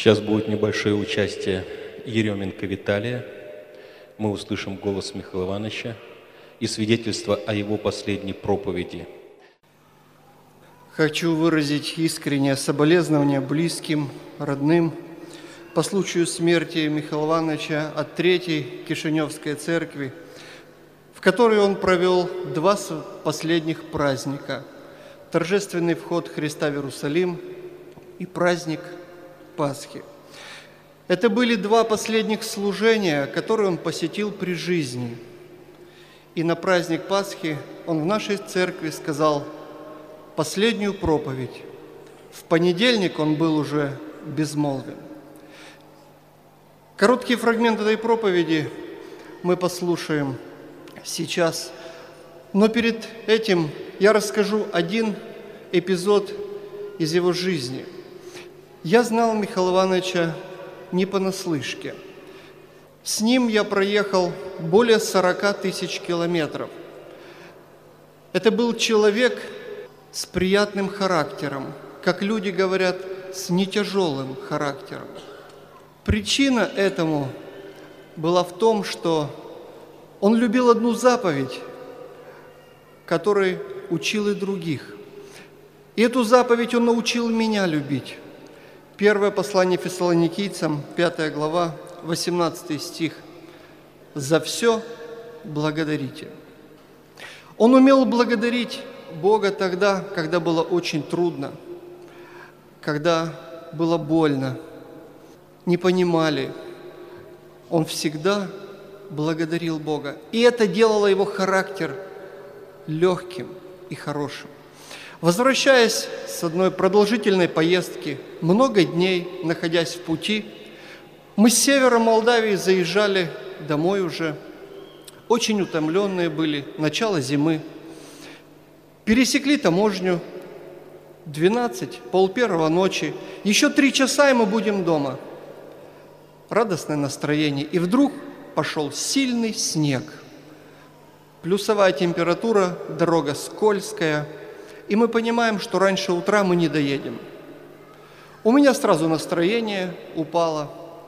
Сейчас будет небольшое участие Еременко Виталия. Мы услышим голос Михаила Ивановича и свидетельство о его последней проповеди. Хочу выразить искреннее соболезнование близким, родным по случаю смерти Михаила Ивановича от Третьей Кишиневской церкви, в которой он провел 2 последних праздника – торжественный вход Христа в Иерусалим и праздник Пасхи. Это были 2 последних служения, которые он посетил при жизни. И на праздник Пасхи он в нашей церкви сказал последнюю проповедь. В понедельник он был уже безмолвен. Короткий фрагмент этой проповеди мы послушаем сейчас. Но перед этим я расскажу один эпизод из его жизни. Я знал Михаила Ивановича не понаслышке. С ним я проехал более 40 тысяч километров. Это был человек с приятным характером, как люди говорят, с нетяжелым характером. Причина этому была в том, что он любил одну заповедь, которой учил и других. И эту заповедь он научил меня любить. Первое послание Фессалоникийцам, 5 глава, 18 стих. «За все благодарите». Он умел благодарить Бога тогда, когда было очень трудно, когда было больно, не понимали. Он всегда благодарил Бога. И это делало его характер легким и хорошим. Возвращаясь с одной продолжительной поездки, много дней находясь в пути, мы с севера Молдавии заезжали домой уже. Очень утомленные были, начало зимы. Пересекли таможню, 12, 12:30 ночи. Еще 3 часа, и мы будем дома. Радостное настроение. И вдруг пошел сильный снег. Плюсовая температура, дорога скользкая. И мы понимаем, что раньше утра мы не доедем. У меня сразу настроение упало.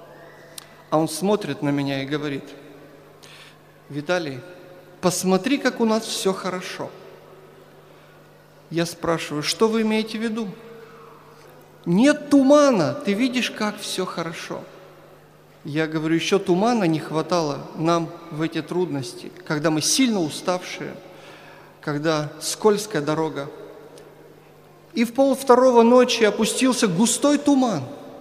А он смотрит на меня и говорит: «Виталий, посмотри, как у нас все хорошо». Я спрашиваю: что вы имеете в виду? Нет тумана, ты видишь, как все хорошо. Я говорю: еще тумана не хватало нам в эти трудности, когда мы сильно уставшие, когда скользкая дорога. И в 1:30 ночи опустился густой туман.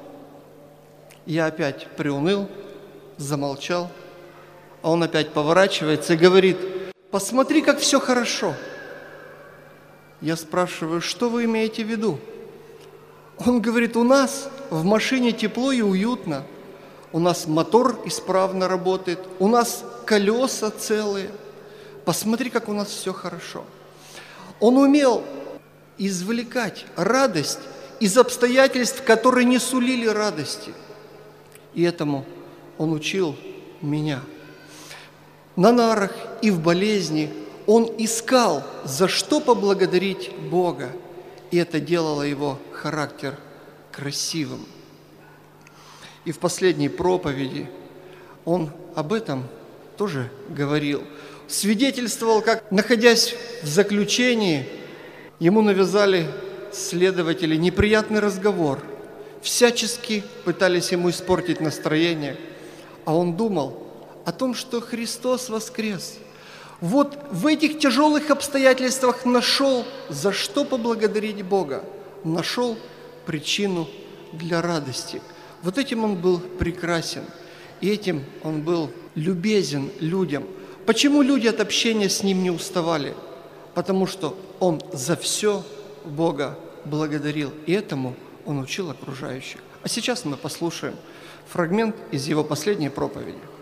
Я опять приуныл, замолчал, а он опять поворачивается и говорит: посмотри, как все хорошо. Я спрашиваю: что вы имеете в виду? Он говорит: у нас в машине тепло и уютно, у нас мотор исправно работает, у нас колеса целые. Посмотри, как у нас все хорошо. Он умел извлекать радость из обстоятельств, которые не сулили радости. И этому он учил меня. На нарах и в болезни он искал, за что поблагодарить Бога. И это делало его характер красивым. И в последней проповеди он об этом тоже говорил. Свидетельствовал, как, находясь в заключении, ему навязали следователи неприятный разговор. Всячески пытались ему испортить настроение. А он думал о том, что Христос воскрес. Вот в этих тяжелых обстоятельствах нашел, за что поблагодарить Бога. Нашел причину для радости. Вот этим он был прекрасен. И этим он был любезен людям. Почему люди от общения с ним не уставали? Потому что он за все Бога благодарил. И этому он учил окружающих. А сейчас мы послушаем фрагмент из его последней проповеди.